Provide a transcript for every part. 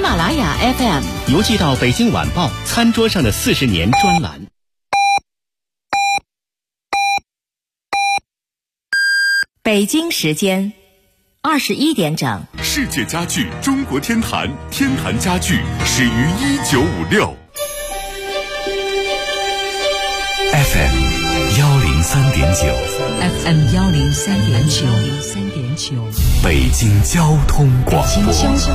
马拉雅 FM 邮寄到北京晚报餐桌上的40年专栏。 北京时间21点整。 世界家具中国天坛，天坛家具始于1956。 FM 103.9 FM 103.9 北京交通广播。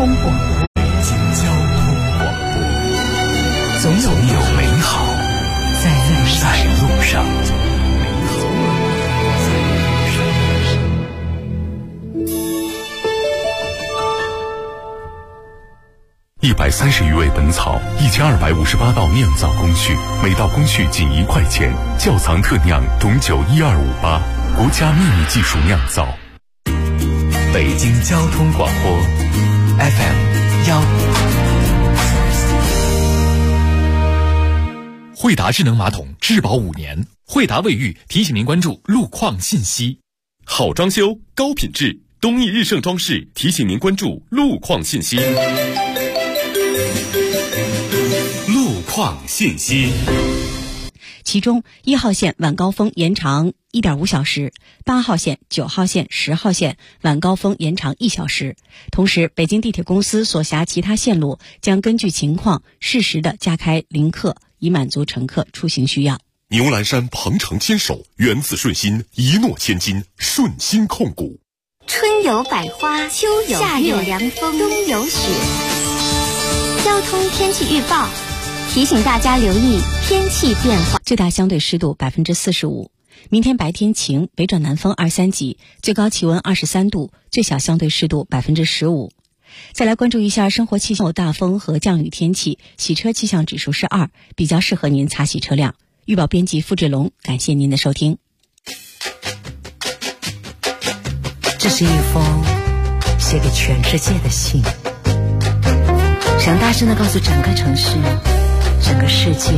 总有美好在路上。130余味本草，1258道酿造工序，每道工序仅1块钱。窖藏特酿董酒12588，国家秘密技术酿造。北京交通广播 FM 1。 惠达智能马桶质保5年。惠达卫浴提醒您关注路况信息。 好装修，高品质，东益日盛装饰提醒您关注路况信息。路况信息。 其中1号线晚高峰延长1.5小时，8号线、9号线、10号线晚高峰延长1小时。同时，北京地铁公司所辖其他线路将根据情况适时的加开临客，以满足乘客出行需要。 牛栏山鹏程牵手，源自顺心，一诺千金，顺心控股。 春有百花，秋有夏有凉风，冬有雪。交通天气预报提醒大家留意天气变化。 最大相对湿度45%。明天白天晴，北转南风2-3级，最高气温23度，最小相对湿度15%。再来关注一下生活气象，大风和降雨天气，洗车气象指数是2，比较适合您擦洗车辆。预报编辑付志龙，感谢您的收听。 这是一封写给全世界的信，想大声地告诉整个城市，整个世界，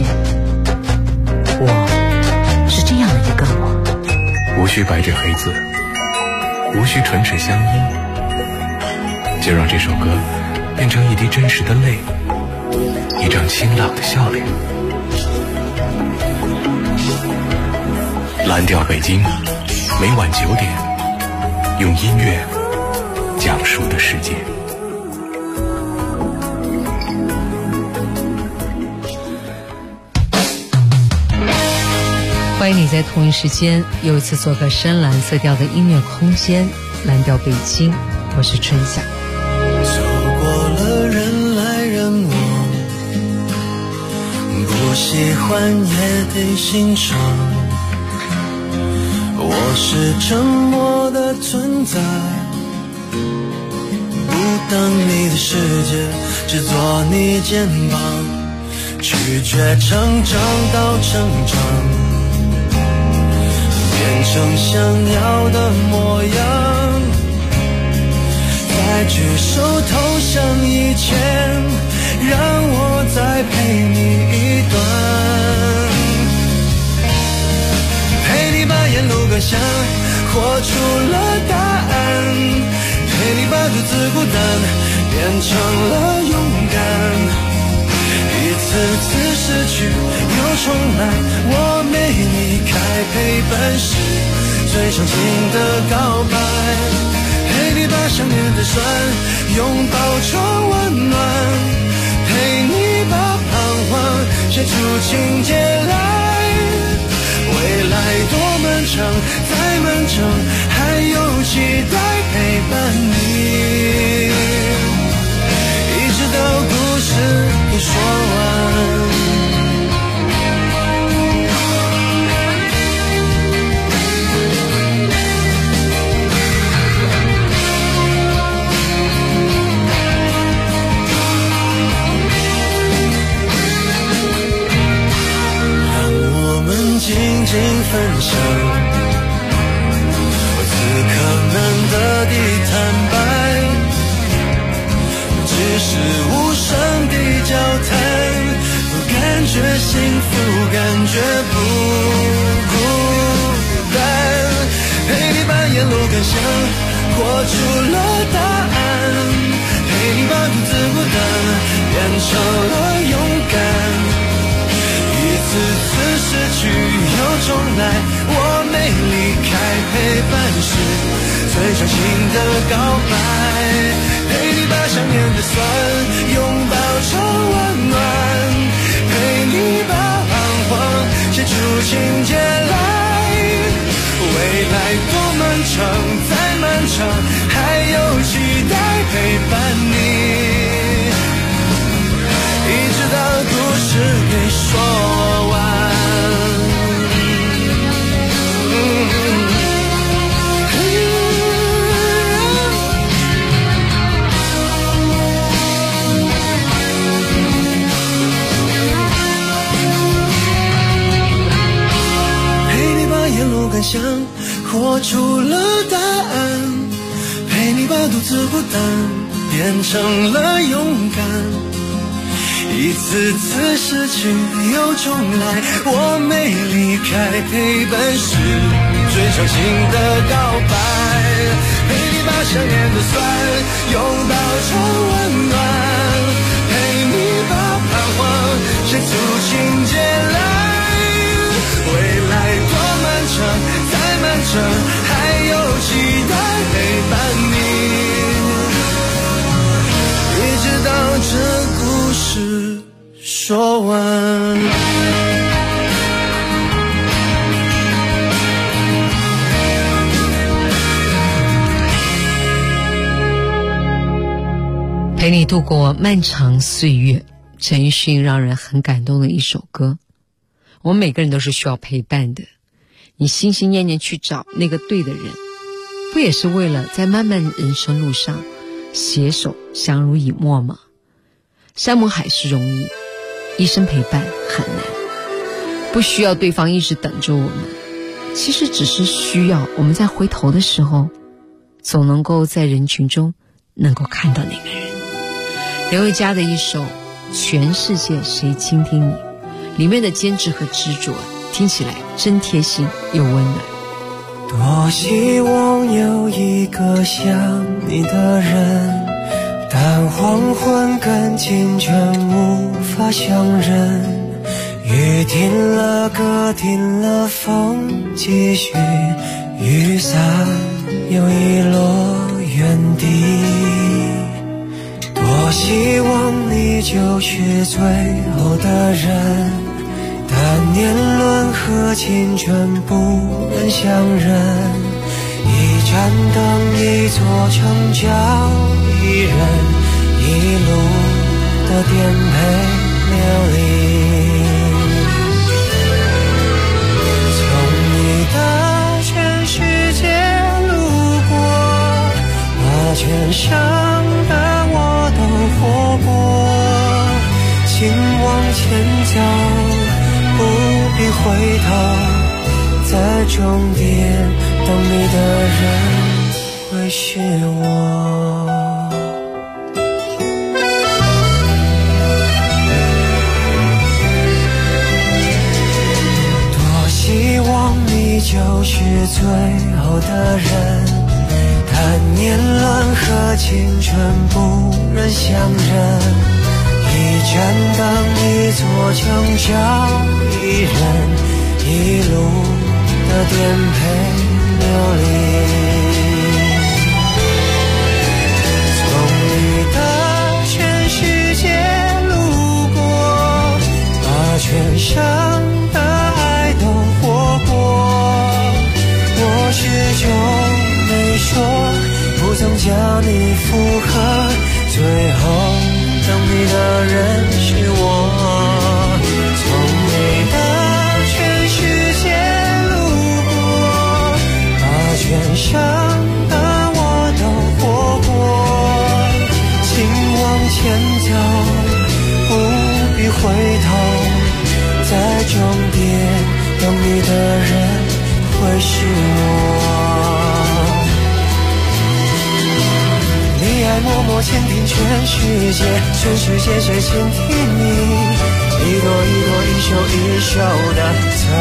我是这样的一个我。 无需白纸黑字，无需唇齿相依，就让这首歌变成一滴真实的泪，一张清朗的笑脸。蓝调北京，每晚9点，用音乐讲述的世界。 欢迎你在同一时间又一次做个深蓝色调的音乐空间，蓝调北京，我是春夏。 走过了人来人往，不喜欢也得欣赏。我是沉默的存在，不当你的世界，只做你肩膀，拒绝成长到成长，变成想要的模样。在举手投降以前，让我再陪你一段，陪你把沿路感想活出了答案，陪你把独自孤单变成了勇敢。一次次失去又重来，我没离开，陪伴是最长情的告白，陪你把想念的酸拥抱成温暖，陪你把彷徨写出情节来。未来多漫长，再漫长，还有期待陪伴你，一直到故事都说完。静静分享，我此刻难得地坦白，只是无声的交谈，我感觉幸福，感觉不孤单，陪你把沿路感想活出了答案，陪你把独自孤单最伤心的告白，陪你把想念的酸拥抱成温暖，陪你把彷徨写出情节来。未来多漫长，再漫长，还有期待陪伴你，一直到故事给说完。想活出了答案，陪你把独自孤单变成了勇敢，一次次失去又重来，我没离开，陪伴是最伤心的告白，陪你把想念的酸拥抱成温暖，陪你把彷徨写出情节来，未来多漫长，再漫长，还有期待陪伴你，一直到这故事说完。 陪你度过漫长岁月，陈奕迅让人很感动的一首歌。我们每个人都是需要陪伴的，你心心念念去找那个对的人，不也是为了在漫漫人生路上携手相濡以沫吗？山盟海誓容易，一生陪伴很难，不需要对方一直等着我们，其实只是需要我们在回头的时候，总能够在人群中能够看到那个人。刘维嘉的一首《全世界谁倾听你》里面的坚持和执着，听起来真贴心又温暖。 多希望有一个像你的人，但黄昏跟清晨无法相认，雨停了，歌停了，风继续，雨伞又遗落原地。多希望你就是最后的人，但年轮和青春不能相认，一盏灯，一座城，叫一人，一路的颠沛流离。从你的全世界路过，把全盛的我都活过，请往前走，不必回头，在终点等你的人会是我。多希望你就是最后的人，但年轮和青春不忍相认，一盏灯，一座城，叫一人，一路的颠沛流离。从你的全世界路过，把全盛的爱都活过，我始终没说，不曾将你附和，最后等你的人是我。从你的全世界路过，把全盛的我都活过，请往前走，不必回头，在终点等你的人会是我。你爱默默倾听全世界，全世界谁倾听你？一朵一朵，一袖一袖的曾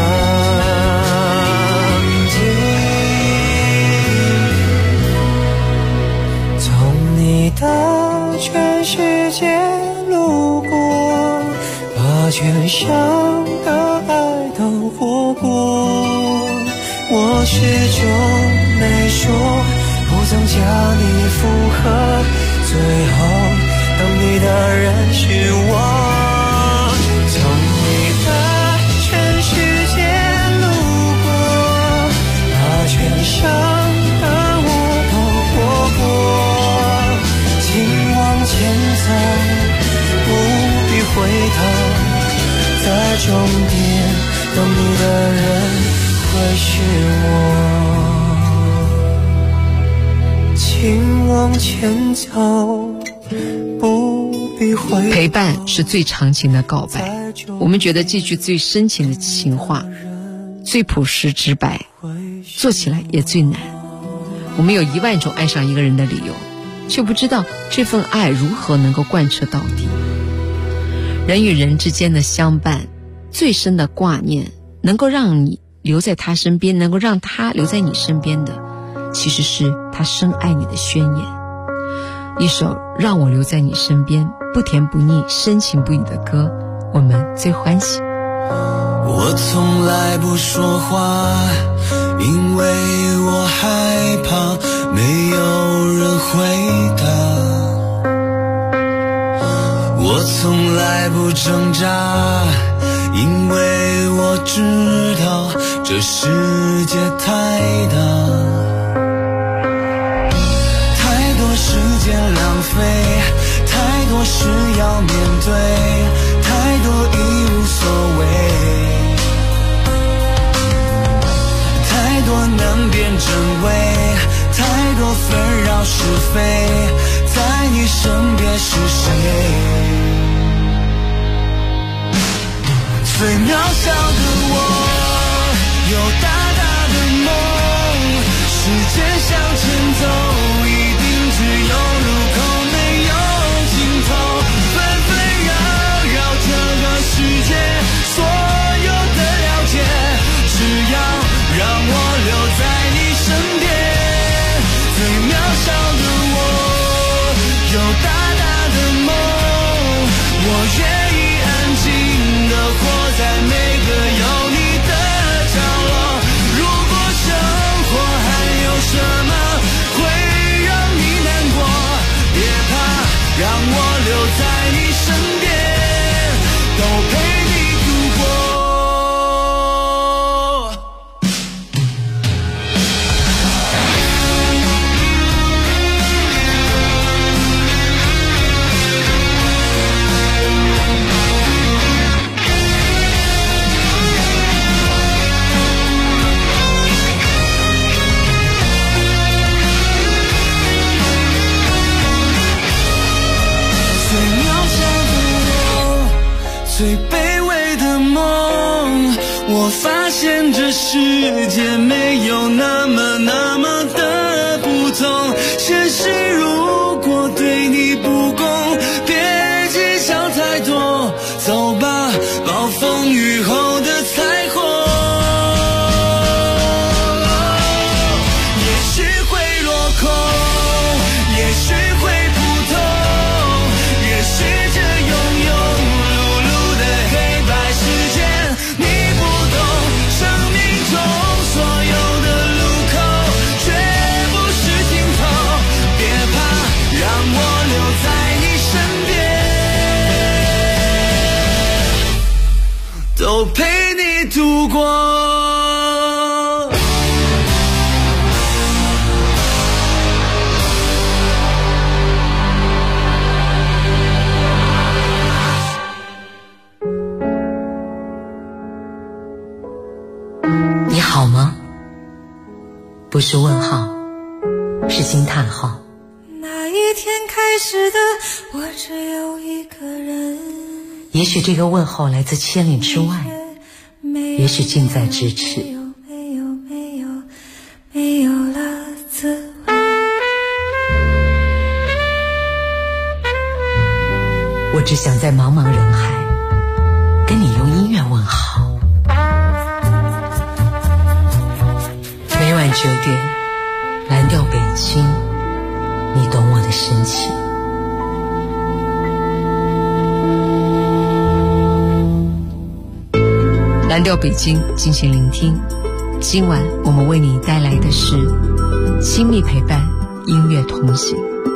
经。从你的全世界路过，把全盛的爱都活过，我始终没说，不想将你附和，最后当你的人是我。从你的全世界路过，把全生的我都活过，请往前走，不必回头，在终点等你的人会是我，请往前走，不必回头。 陪伴是最长情的告白，我们觉得这句最深情的情话最朴实直白，做起来也最难。我们有10000种爱上一个人的理由，却不知道这份爱如何能够贯彻到底。人与人之间的相伴，最深的挂念，能够让你留在他身边，能够让他留在你身边的，其实是他深爱你的宣言。一首让我留在你身边，不甜不腻，深情不渝的歌，我们最欢喜。 我从来不说话，因为我害怕没有人回答。我从来不挣扎，因为我知道这世界太大，太多时间浪费，太多事要面对，太多已无所谓，太多难辨真伪，太多纷扰是非，在你身边是谁？最渺小的我，有大大的梦，时间向前走，一定只有路口没有尽头，纷纷扰扰这个世界，所有的了解，只要让我留在你身边。最渺小的我，有大大的梦，我愿意安静地活在每个有你的角落。如果生活还有什么会让你难过，别怕，让我留在你身边，都陪你度过。最卑微的梦，我发现这世界没有那么的不同。现实如果对你不公，别计较太多，走吧，暴风雨后的彩虹。也许会落空，也许会普通，也许这庸庸都陪你度过。 你好吗？不是问号，是惊叹号。 那一天开始的，我只有一个人。 也许这个问候来自千里之外，也许近在咫尺。 没有了滋味。 我只想在茫茫人海跟你用音乐问好。每晚9点，蓝调北京，你懂我的深情。 蓝调北京，进行聆听。今晚我们为你带来的是亲密陪伴， 音乐同行。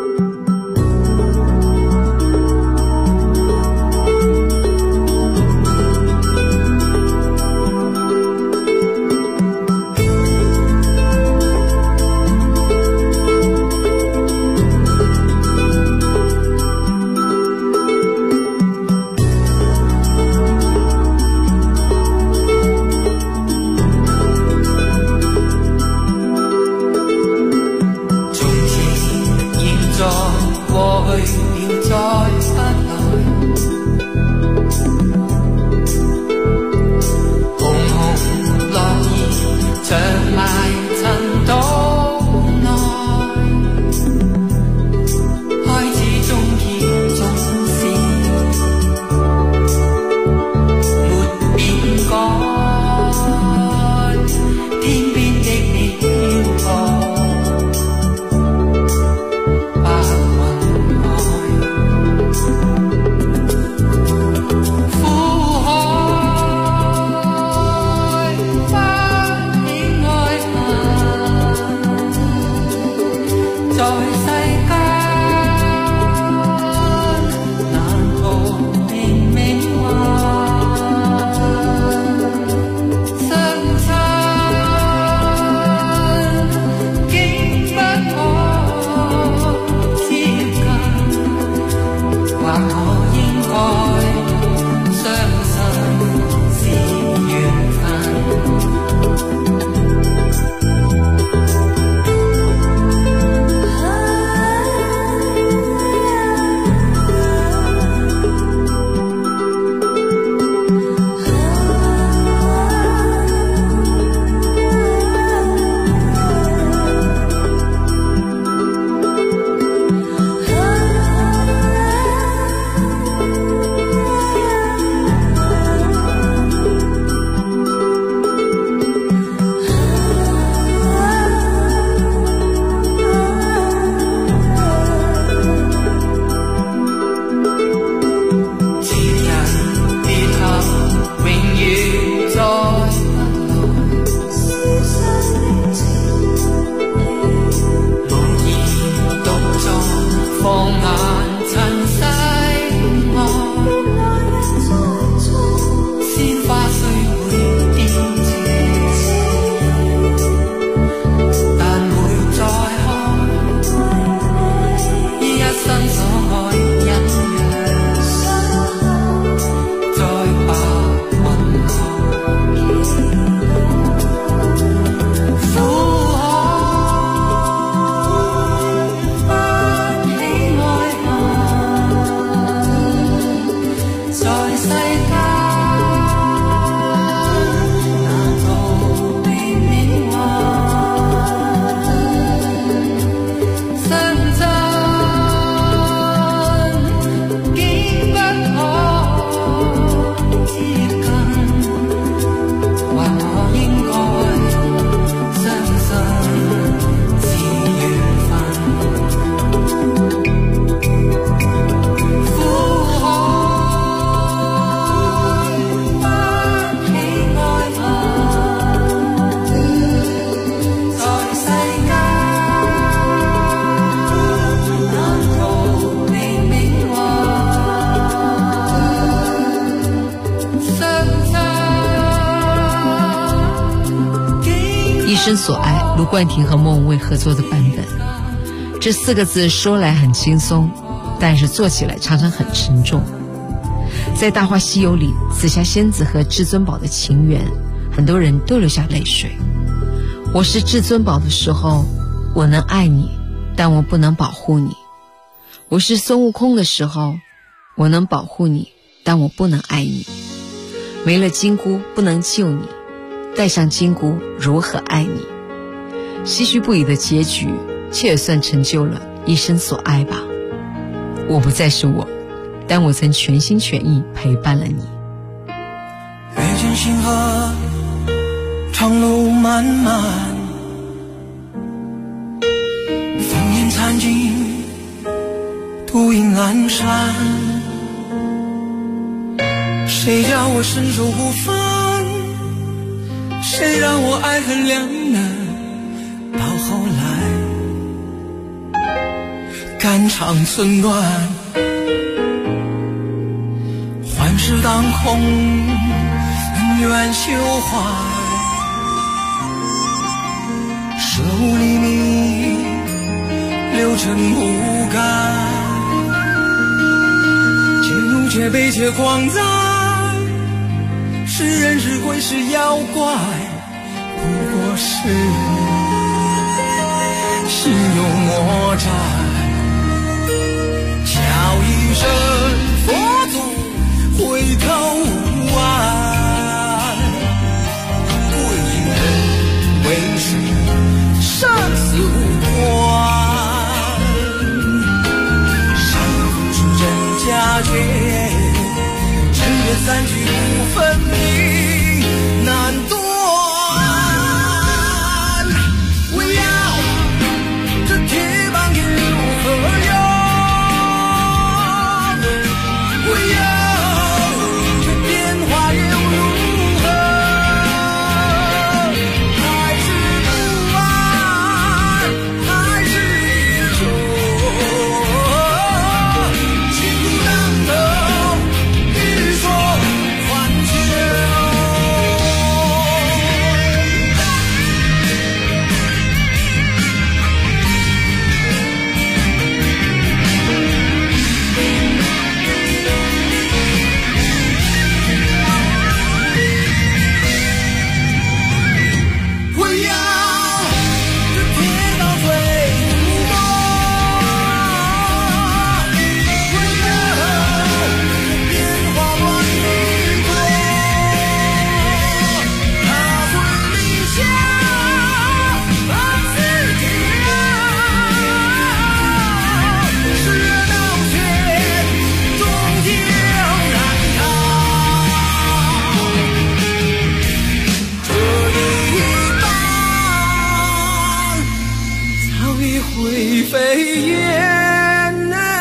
一生所爱，卢冠廷和莫文蔚合作的版本。这4个字说来很轻松，但是做起来常常很沉重。在《大话西游》里，紫霞仙子和至尊宝的情缘，很多人都流下泪水。我是至尊宝的时候，我能爱你，但我不能保护你。我是孙悟空的时候，我能保护你，但我不能爱你。没了金箍不能救你，戴上金箍如何爱你？唏嘘不已的结局，却也算成就了一生所爱吧。我不再是我，但我曾全心全意陪伴了你。 月见星河，长路漫漫，烽烟残尽，独影阑珊。谁叫我身手不凡？谁让我爱恨两难？到后来， 肝肠寸断，幻世当空，恩怨休怀，舍无厘米，流成无感，且怒且悲且狂哉，是人是鬼是妖怪，不过是心有魔债。叫一声佛祖回头无岸，归人为师生死无关，上知真假绝，真缘三聚不分明难断。为要这铁棒天如何用，为要这变化又如何，还是不安，还是依旧，心不当头，欲说还休。为要这铁道飞无魔，为要变化乱与多，他会立下把自己是人闹却终究难逃，这一早已灰飞烟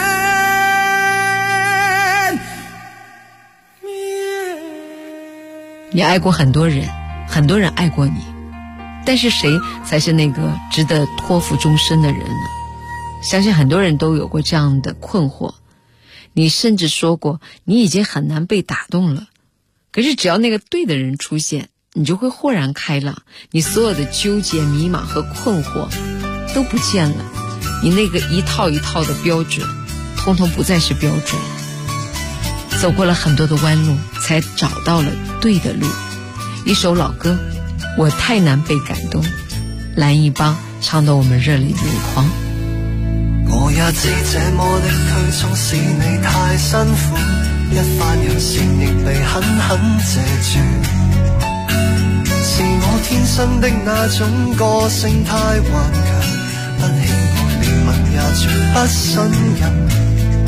灭。 你爱过很多人，很多人爱过你，但是谁才是那个值得托付终身的人呢？相信很多人都有过这样的困惑。你甚至说过你已经很难被打动了，可是只要那个对的人出现，你就会豁然开朗，你所有的纠结迷茫和困惑都不见了，你那个一套一套的标准通通不再是标准。走过了很多的弯路，才找到了对的路。一首老歌，我太難被感動，藍奕邦唱到我們熱淚盈眶。 我也知這麼的去縱使你太辛苦，一番友善亦被狠狠謝住，是我天生的那種個性太頑強，不喜愛憐憫也絕不信任，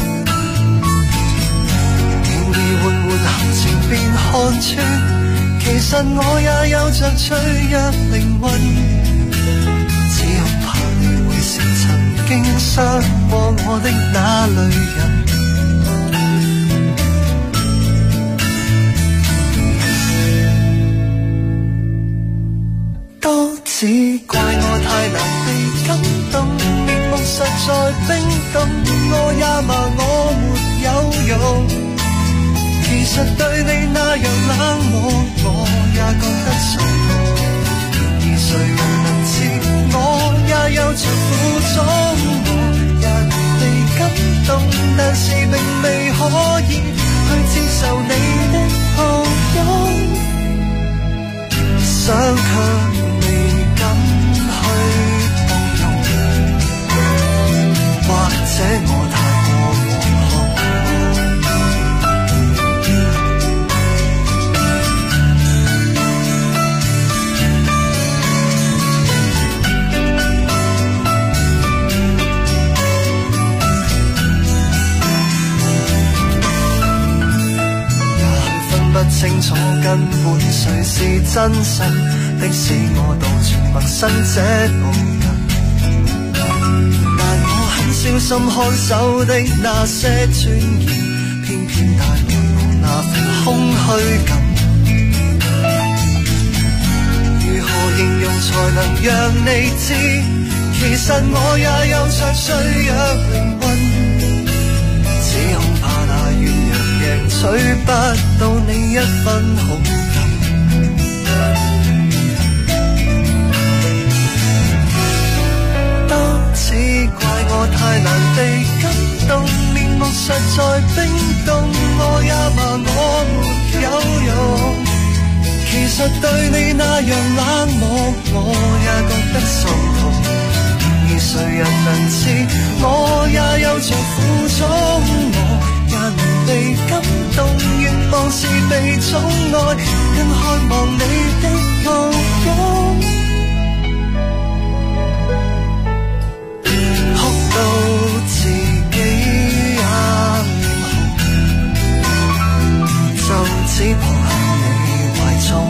然而緩緩行程便看穿，其實我也有着脆弱靈魂，只恐怕你會是曾經傷過我的那類人。都只怪我太難被感動，面目實在冰凍，我也罵我沒有用，其實對你那樣冷漠，我也覺得錯誤。然而誰人能知，我也有着苦衷。人被感動，但是並未可以去接受你的抱擁，想卻未敢去包容，或者我太過惶恐。不清楚根本誰是真心的，使我到處陌生這路人，但我很小心看守的那些尊嚴，偏偏帶來我那份空虛感。如何形容才能讓你知，其實我也有着脆弱靈魂， 取不到你一分好感。都只怪我太難被感動，面目實在冰凍，我也話我沒有用。其實對你那樣冷漠，我也覺得心痛。而誰人能知，我也有着苦衷，我也能被感動，願望是被寵愛，更渴望你的抱擁。哭到自己也臉紅，就只抱向你懷中。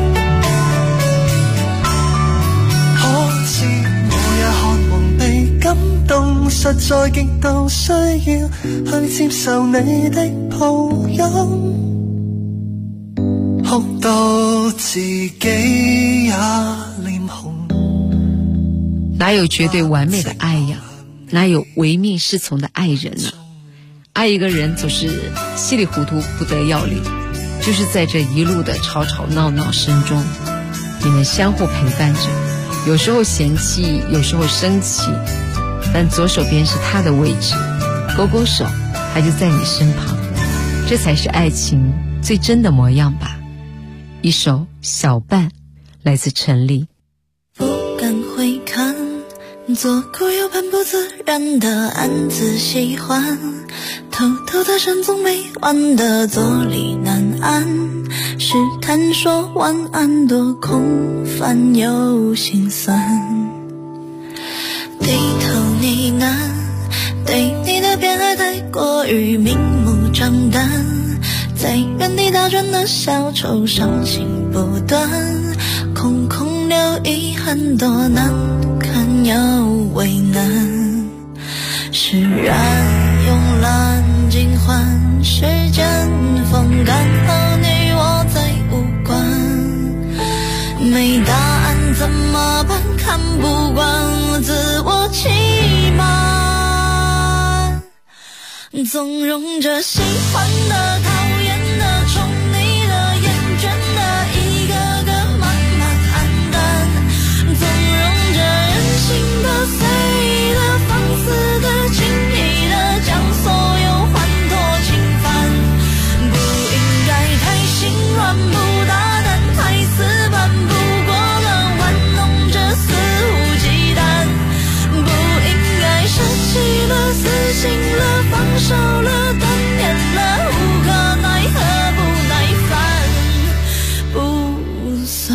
可知我也渴望被感動，實在極度需要去接受你的抱擁。哭到自己也臉紅。 哪有絕對完美的愛呀？哪有唯命是從的愛人呢？愛一個人總是稀里糊塗不得要領，就是在這一路的吵吵鬧鬧聲中，你們相互陪伴着，有時候嫌棄，有時候生氣，但左手邊是他的位置，勾勾手，他就在你身旁，這才是愛情最真的模樣吧。一首小伴，來自陳粒。 不敢回看，左顧右盼不自然的暗自喜歡，偷偷的山總沒完的坐立難安，試探說晚安多空泛又心酸，低頭呢喃，對你的偏愛太過於明目張膽，在原地打轉的小丑傷心不斷，空空留遺憾多難看又為難，釋然慵懶盡歡，時間風乾後你我再無關，沒答案怎麼辦？看不慣自我欺瞞，縱容着喜歡的討厭的寵你的厭倦的一個個慢慢黯淡，縱容着任性的隨意的放肆的輕易的將所有歡脫侵犯，不應該太心軟不大膽太死板，不過了玩弄着肆無忌憚，不應該捨棄了死心了放手了斷念了無可奈何不耐煩不算，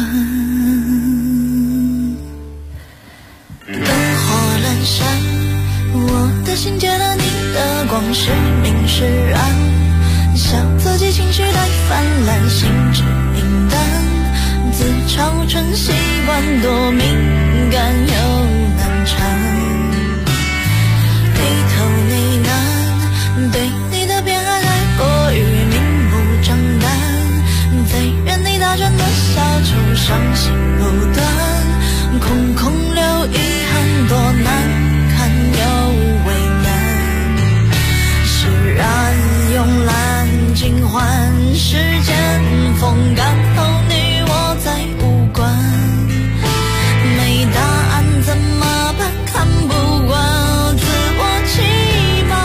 燈火闌珊，我的心借了你的光是明是暗，笑自己情緒太泛濫，心智平淡，自嘲成習慣多敏感又難纏，低頭呢喃，對你的偏愛太過於明目張膽，在原地打轉的小丑傷心不斷，空空留遺憾多難看又為難，釋然慵懶盡歡，時間風乾後你我再無關，沒答案怎麼辦？看不慣自我欺瞞，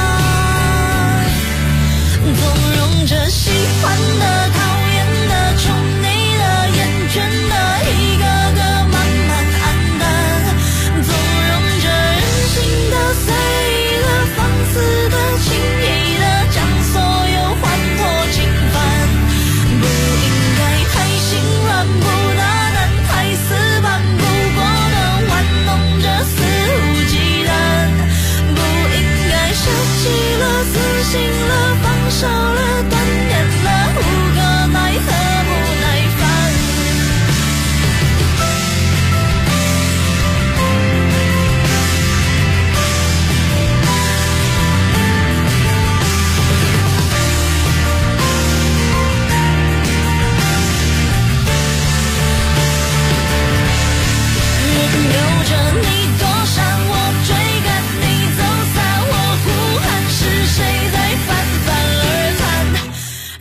縱容着喜歡的討厭的寵你的厭倦的一個個慢慢黯淡，縱容着任性的隨意的放肆的輕易的將所有歡脫侵犯，不應該太心軟不大膽太死板，不過的玩弄着肆無忌憚，不應該捨棄了死心了放手了斷念了無可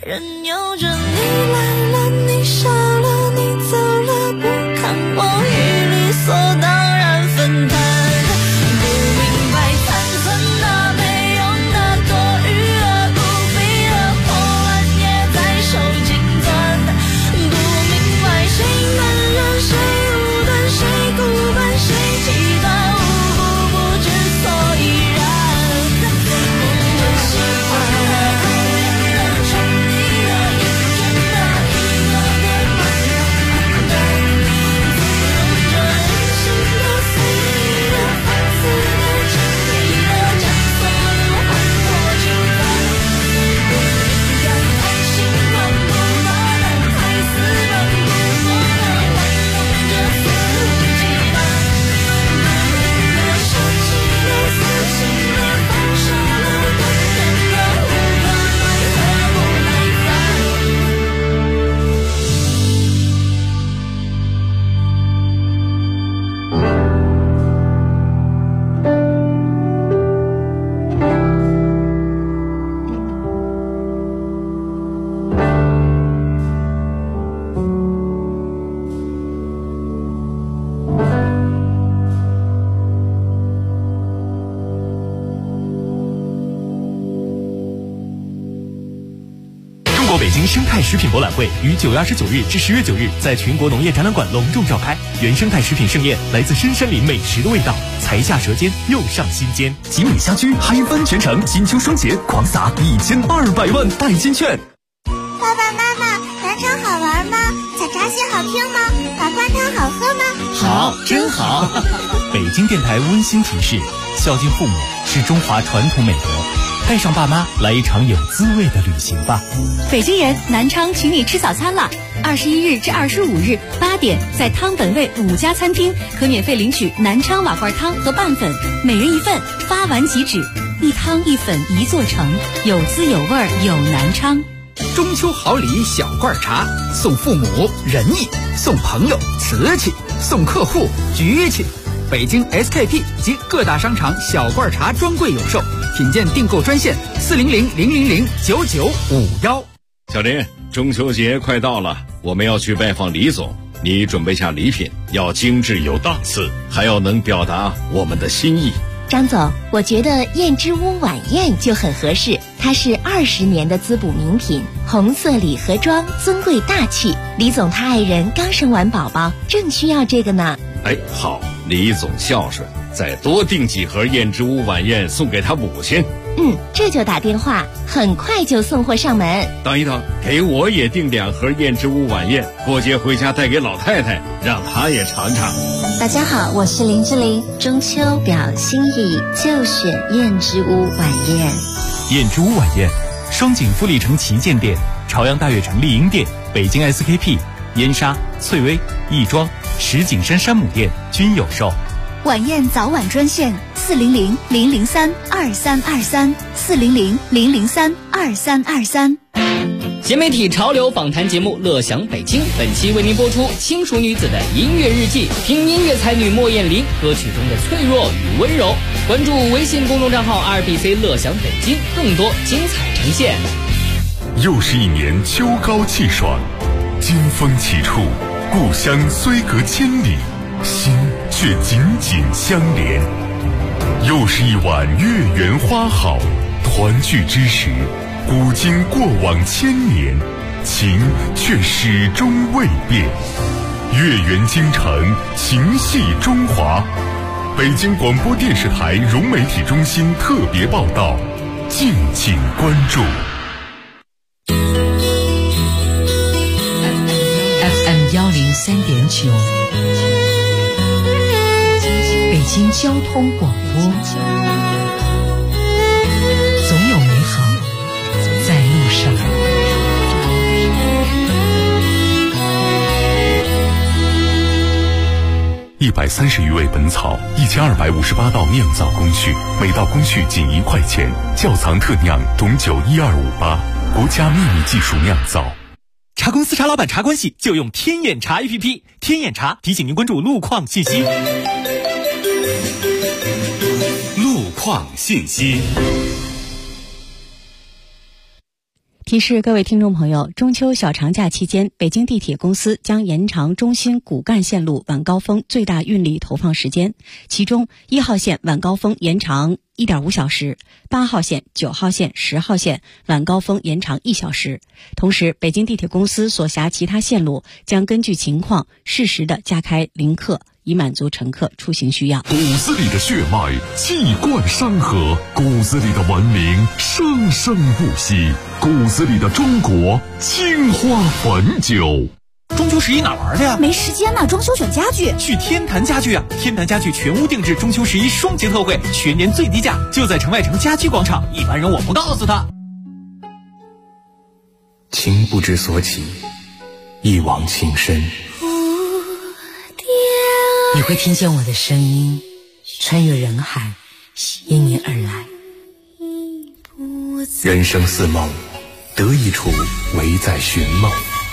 任由着你来了，你笑了，你走了，不看我与理所当然分担。不明白残存的没用的多余的不必的破烂也在手紧攥。不明白谁暖热谁无端，谁孤单谁极端，无故不知所以然。不问喜欢的讨厌的宠溺的厌倦的一个个慢慢的，滋润着人心的随意的放肆的轻易的将所有换作平凡。不敏感太心乱不麻的太死板不过的玩弄着肆无忌惮。不明的生气的死心的放手了断点的无可奈何不耐烦。 中国北京生态食品博览会于9月29日至10月9日在全国农业展览馆隆重召开。原生态食品盛宴，来自深山林美食的味道，才下舌尖又上心间。集美家居嗨翻全城，金秋双节狂撒1200万代金券。 爸爸妈妈，南昌好玩吗？采茶戏好听吗？把灌汤好喝吗？ 好，真好。 北京电台温馨提示：孝敬父母是中华传统美德，带上爸妈来一场有滋味的旅行吧。 北京人，南昌请你吃早餐了。21日至25日8点，在汤本味5家餐厅可免费领取南昌瓦罐汤和拌粉，每人1份，发完即止。一汤一粉一座城，有滋有味有南昌。 中秋好礼小罐茶，送父母仁义，送朋友瓷器，送客户局气。北京 SKP 及各大商场小罐茶专柜有售，品鉴订购专线400-000-9951。 小林，中秋节快到了，我们要去拜访李总，你准备下礼品，要精致有档次，还要能表达我们的心意。 张总，我觉得燕之屋晚宴就很合适，它是20年的滋补名品，红色礼盒装，尊贵大气。李总他爱人刚生完宝宝，正需要这个呢。 哎，好，李总孝顺，再多订几盒燕之屋晚宴送给他母亲。 这就打电话，很快就送货上门。 等一等，给我也订2盒燕之屋晚宴，过节回家带给老太太，让她也尝尝。 大家好，我是林志玲，中秋表心意就选燕之屋晚宴。 燕之屋晚宴，双井富力城旗舰店、朝阳大悦城丽婴店、北京 SKP、燕莎、翠微、亦庄、石景山山姆店均有售。 晚宴早晚专线400-003-2323，400-003-2323。 新媒体潮流访谈节目《乐享北京》，本期为您播出轻熟女子的音乐日记，听音乐才女莫艳玲歌曲中的脆弱与温柔。关注微信公众账号 2BC 乐享北京，更多精彩呈现。 又是一年秋高气爽，金风起处，故乡虽隔千里，心却紧紧相连。又是一碗月圆花好，团聚之时，古今过往1000年，情却始终未变。月圆京城，情系中华。北京广播电视台融媒体中心特别报道，敬请关注。 FM 103.9，北京交通广播，总有美好在路上。 130余味本草，1258道酿造工序，每道工序仅1块钱，窖藏特酿董酒12588，国家秘密技术酿造。 茶公司茶老板茶关系就用天眼茶 APP， 天眼茶提醒您关注路况信息。 路况信息。 提示各位听众朋友，中秋小长假期间，北京地铁公司将延长中心骨干线路晚高峰最大运力投放时间，其中1号线晚高峰延长1.5小时，8号线、9号线、10号线晚高峰延长1小时。同时，北京地铁公司所辖其他线路将根据情况适时的加开临客，以满足乘客出行需要。 骨子里的血脉气贯山河，骨子里的文明生生不息，骨子里的中国青花汾酒。 中秋11哪玩的呀？ 没时间呢，装修选家具。 去天坛家具啊！天坛家具全屋定制中秋11双节特惠，全年最低价，就在城外城家居广场。一般人我不告诉他。 情不知所起，一往情深。 你会听见我的声音，穿越人海，因你而来。 人生似梦，得一处唯在寻梦。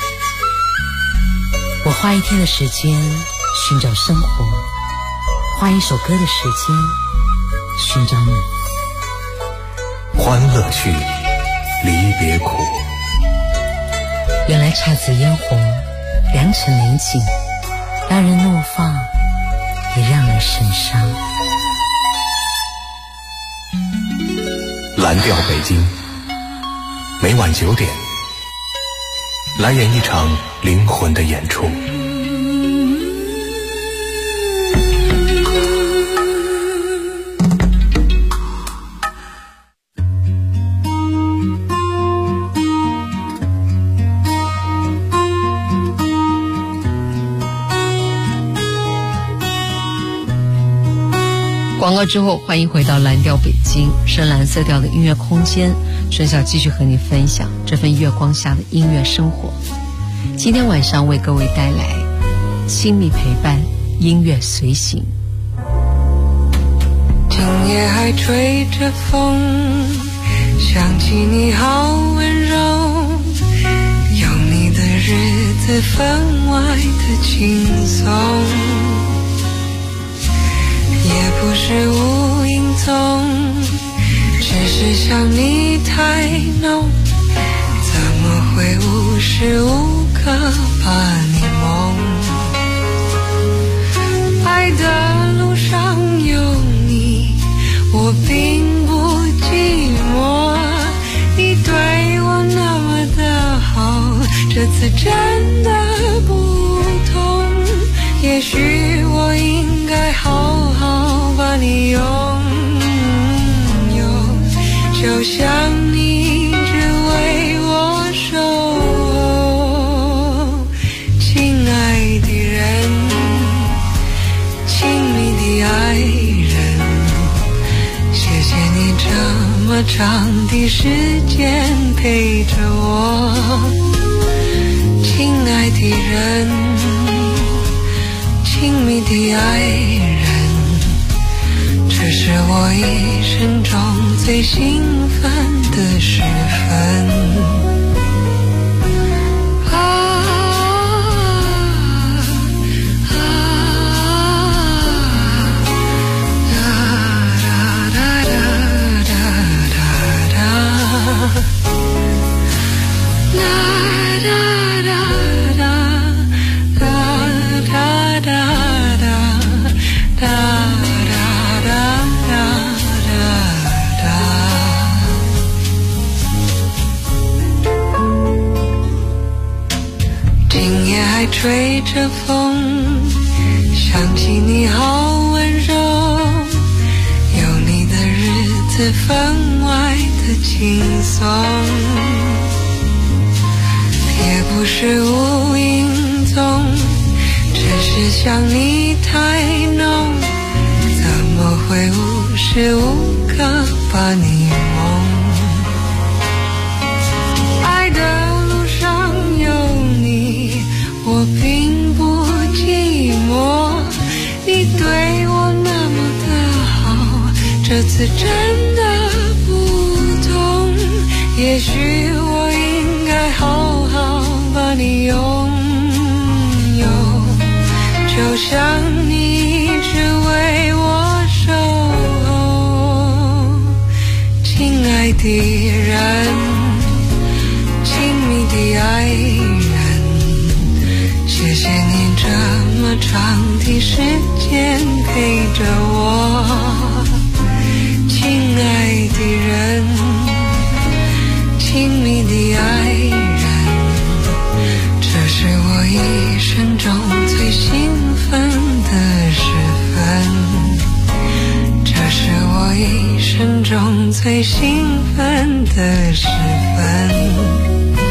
我花1天的时间寻找生活，花1首歌的时间寻找你。 欢乐去，离别苦。 原来姹紫嫣红，良辰美景，让人怒放，也让人神伤。 蓝调北京，每晚9点，来演一场灵魂的演出。 广告之后，欢迎回到蓝调北京，深蓝色调的音乐空间。春晓继续和你分享这份月光下的音乐生活。今天晚上为各位带来亲密陪伴，音乐随行。 今夜还吹着风，想起你好温柔，有你的日子分外的轻松，也不是无影踪，只是想你太浓，怎么会无时无刻把你梦？爱的路上有你，我并不寂寞，你对我那么的好，这次真的不同，也许我应该好好把你拥有，就像你只为我守候。亲爱的人，亲密的爱人，谢谢你这么长的时间陪着我。亲爱的人，亲密的爱人，这是我一生中最兴奋的时分。吹着风，想起你好温柔，有你的日子分外的轻松，也不是无影踪，只是想你太浓，怎么会无时无刻把你梦？爱的路上有你，我并不寂寞，你对我那么的好，这次真的不同，也许我应该好好把你拥有，就像你只为我守候。亲爱的人， 谢你这么长的时间陪着我，亲爱的人，亲密的爱人，这是我一生中最兴奋的时分，这是我一生中最兴奋的时分。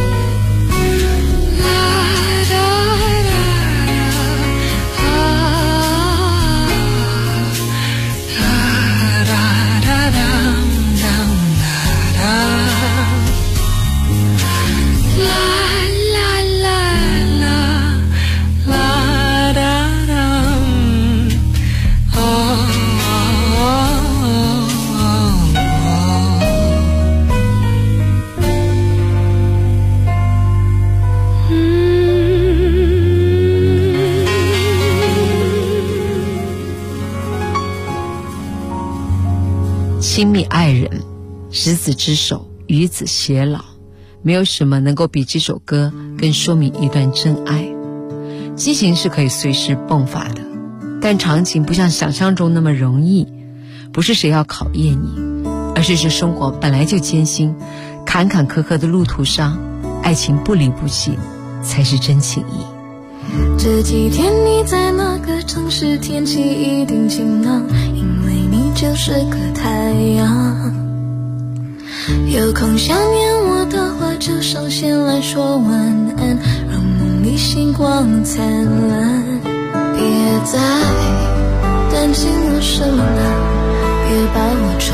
亲密爱人，执子之手，与子偕老，没有什么能够比这首歌更说明一段真爱。激情是可以随时迸发的，但场景不像想象中那么容易，不是谁要考验你，而是这生活本来就艰辛，坎坎坷坷的路途上，爱情不离不弃才是真情谊。 这几天你在那个城市，天气一定晴朗，因为你就是个太阳。有空想念我的话，就上线来说晚安，让梦里星光灿烂。别再担心我什么了，别把我宠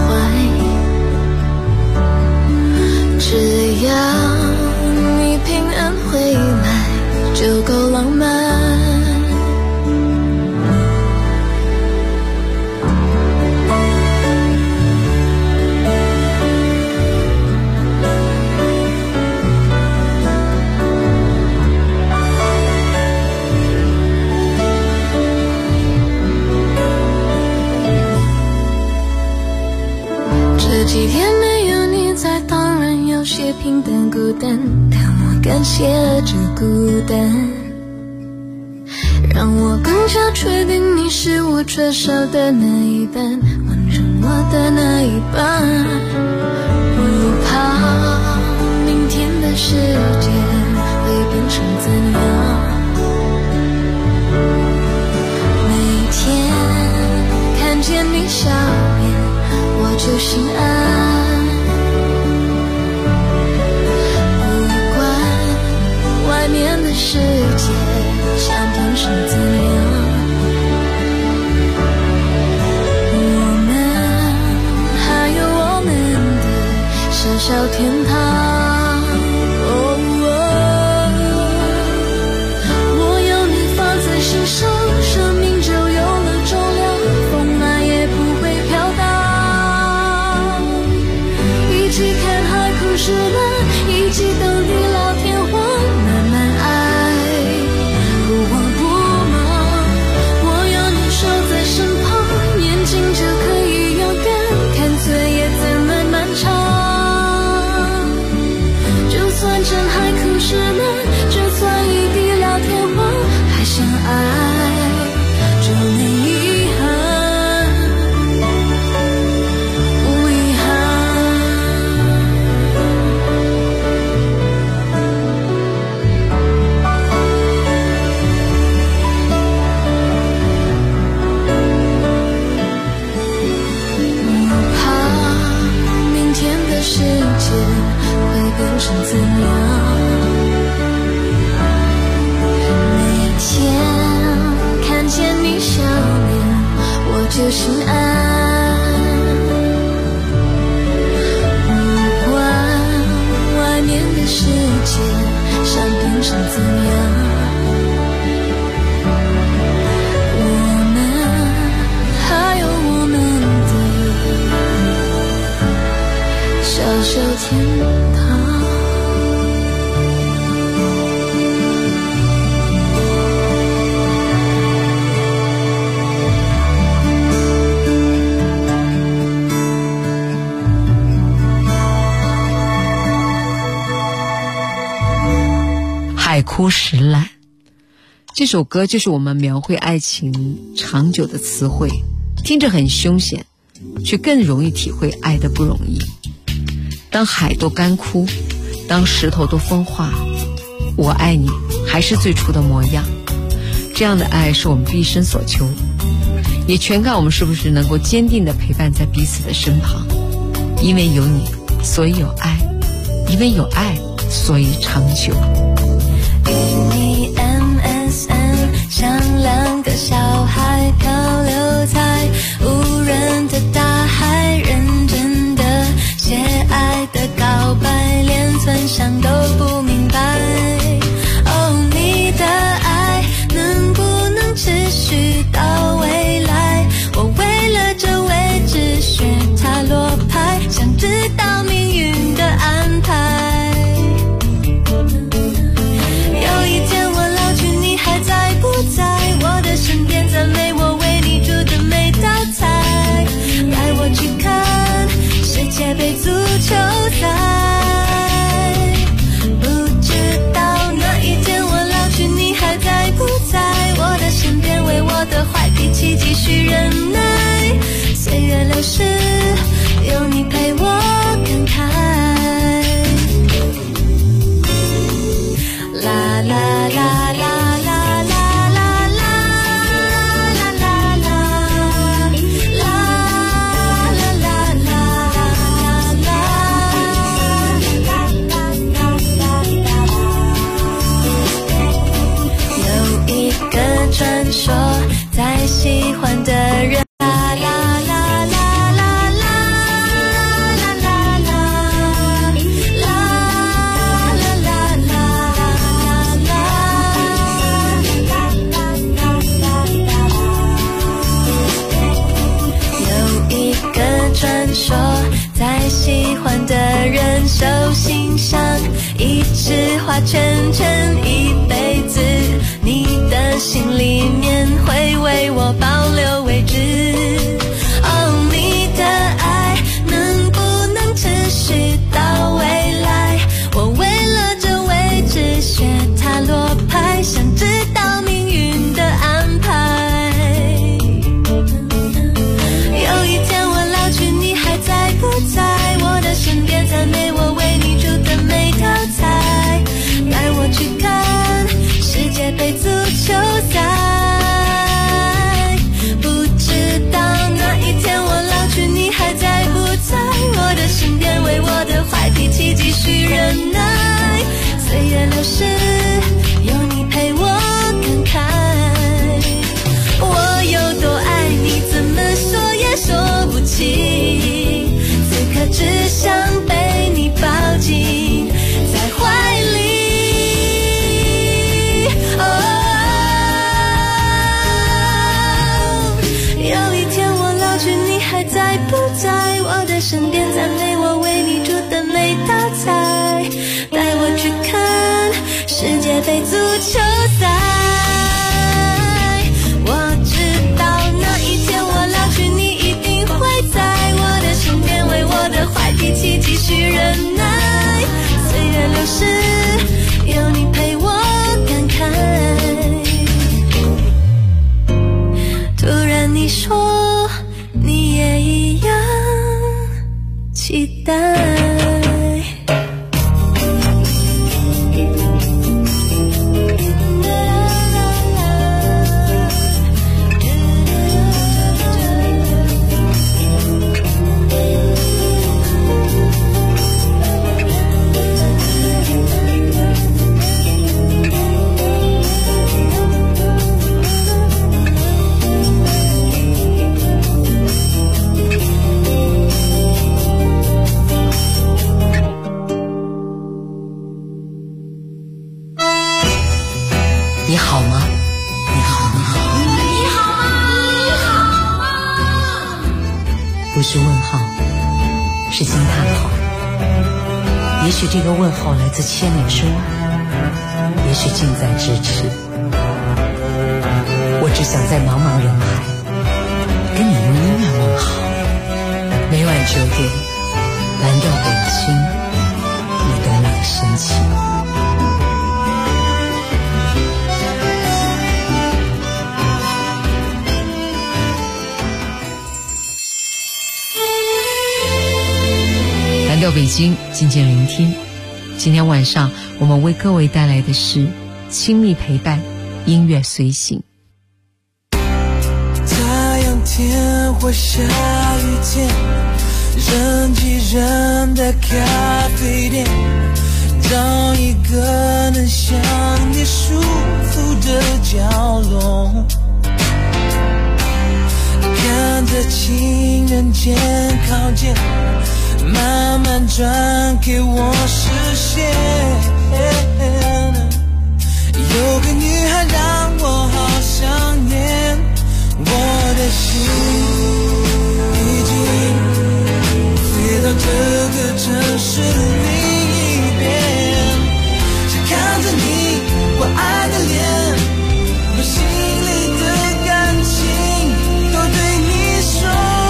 坏，只要你平安回来就够浪漫。这几天没有你在，当然有些平淡孤单，但我感谢这孤单，让我更加确定你是我缺少的那一半，完成我的那一半。不怕明天的世界会变成怎样，每天看见你笑脸我就心安，不管外面的世界想变成怎样，我们还有我们的小小天堂。我有你放在心上，生命就有了重量，风来也不会飘荡。一起看海枯石烂，一起等地老天荒，慢慢爱，不慌不忙。我有你守在身旁，眼睛就可以勇敢看岁月怎么漫长。就算真海枯石烂，就算一地老天荒，还相爱就没遗憾，无遗憾。我怕明天的世界会变成怎样，每天看见你笑脸我就心安，不管外面的世界想变成怎样，我们还有我们的小小天堂。 海枯石烂， 这首歌就是我们描绘爱情长久的词汇，听着很凶险，却更容易体会爱的不容易。当海都干枯，当石头都风化，我爱你还是最初的模样。这样的爱是我们毕生所求，也全看我们是不是能够坚定地陪伴在彼此的身旁。因为有你，所以有爱；因为有爱，所以长久。 像两个小孩漂流在无人的大海，认真的写爱的告白，连存想都不明白。哦，你的爱能不能持续到未来？我为了这位置学塔罗牌，想知道命运的安排。有一天我老去，你还在不在我的身边，赞美我为你煮的每道菜，带我去看世界杯足球赛。不知道那一天我老去，你还在不在我的身边，为我的坏脾气继续忍耐。岁月流逝，有你陪我感慨。啦啦啦啦。传说在喜欢的人，啦啦啦啦啦啦啦啦啦啦有一个传说，在喜欢的人手心上一直画圈圈一辈子，你的心里面会为我保留位置。哦，你的爱能不能持续到未来？我为了这位置学塔罗牌，想知道命运的安排。有一天我老去，你还在不在我的身边，赞美我为你煮的每道菜，带我去看世界杯足球赛。不知道那一天我老去，你还在不在我的身边，为我的坏脾气继续忍耐。岁月流逝，有你陪我感慨。我有多爱你，怎么说也说不清，此刻只想被你抱紧在怀里。有一天我老去，你还在不在我的身边，赞美我为你煮的每道菜，带我去看世界杯足球赛。我知道那一天我老去，你一定会在我的身边，为我的坏脾气继续忍耐。岁月流逝，有你陪我感慨。突然你说你也一样期待。 你好吗？你好吗？ 你好吗？你好吗？ 不是问号，是惊叹号。也许这个问号来自千里之外，也许近在咫尺。我只想在茫茫人海跟你用音乐问好。每晚9点，蓝调北京，你懂我的深情。 到北京，静静聆听。今天晚上我们为各位带来的是亲密陪伴，音乐随行。 太阳天或下雨天，人挤人的咖啡店，找一个能想你舒服的角落，看着情人节靠近，慢慢转给我视线。有个女孩让我好想念，我的心已经飞到这个城市另一边，想看着你我爱的脸，把心里的感情都对你说。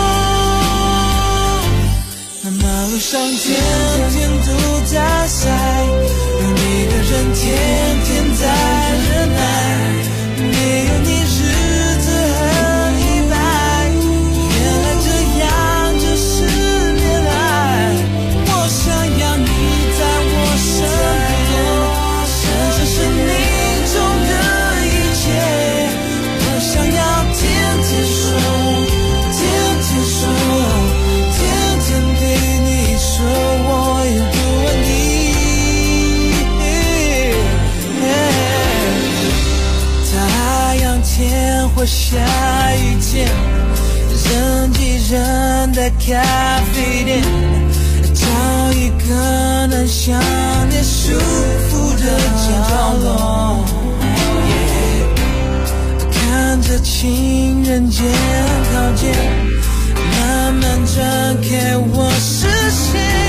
那马路上天天都在塞，有一个人天天在忍耐，没有你日子很一般，原来这样就是恋爱。我想要你在我身边，享受生命中的一切，我想要天天说，天天说，天天对你说我有多爱你。太阳天或下雨天，人挤人的咖啡店，找一个能想念舒服的角落，看着情人节靠近，慢慢转开我视线。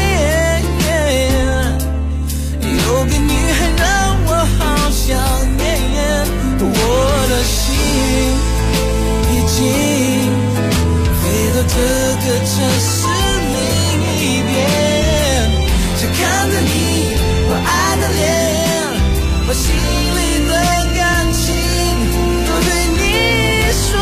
有个女孩让我好想念，我的心已经飞到这个城市另一边，想看着你我爱的脸，把心里的感情都对你说。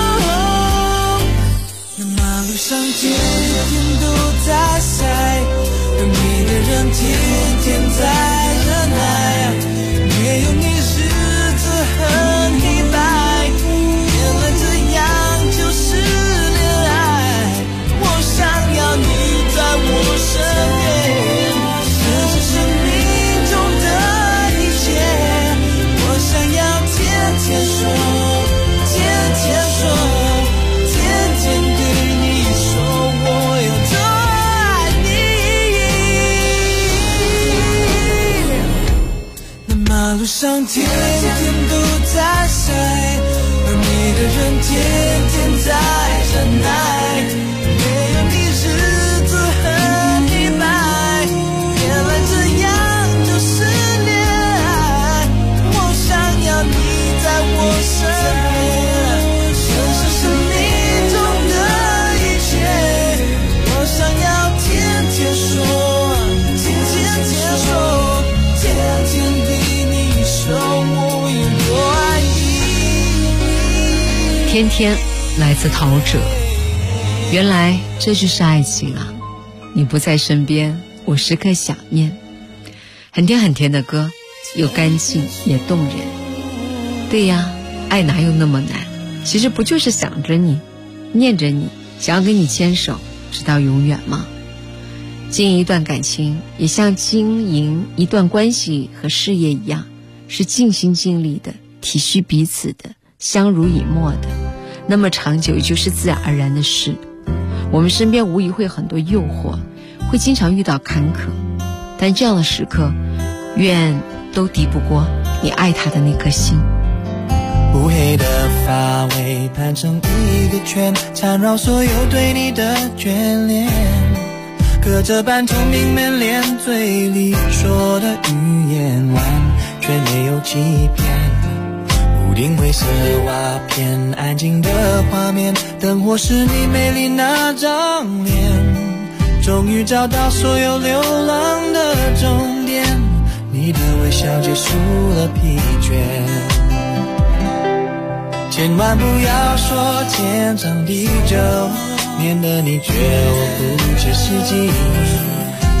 那马路上天天都在塞，有你的人天天在忍耐，没有你日子很黑白，原来这样就是恋爱。我想要你在我身边，享受生命中的一切，我想要天天说，天天说，天天对你说我有多爱你。那马路上天天都在塞，而你的人天天在忍耐，没有你日子很黑白，原来这样就是恋爱。我想要你在我身边，享受生命中的一切，我想要天天说，天天说，天天对你说我有多爱你。 天天来自陶喆。原来这就是爱情啊！你不在身边，我时刻想念。很甜很甜的歌，又干净也动人。对呀，爱哪有那么难？其实不就是想着你，念着你，想要跟你牵手，直到永远吗？经营一段感情，也像经营一段关系和事业一样，是尽心尽力的，体恤彼此的，相濡以沫的。那么长久也就是自然而然的事。我们身边无疑会很多诱惑，会经常遇到坎坷，但这样的时刻，愿都敌不过你爱他的那颗心。 乌黑的发尾盘成一个圈，缠绕所有对你的眷恋，隔着半透明门帘，嘴里说的语言完全没有欺骗。屋顶灰色瓦片，安静的画面，灯火是你美丽那张脸，终于找到所有流浪的终点，你的微笑结束了疲倦。千万不要说天长地久，免得你觉得我不切实际。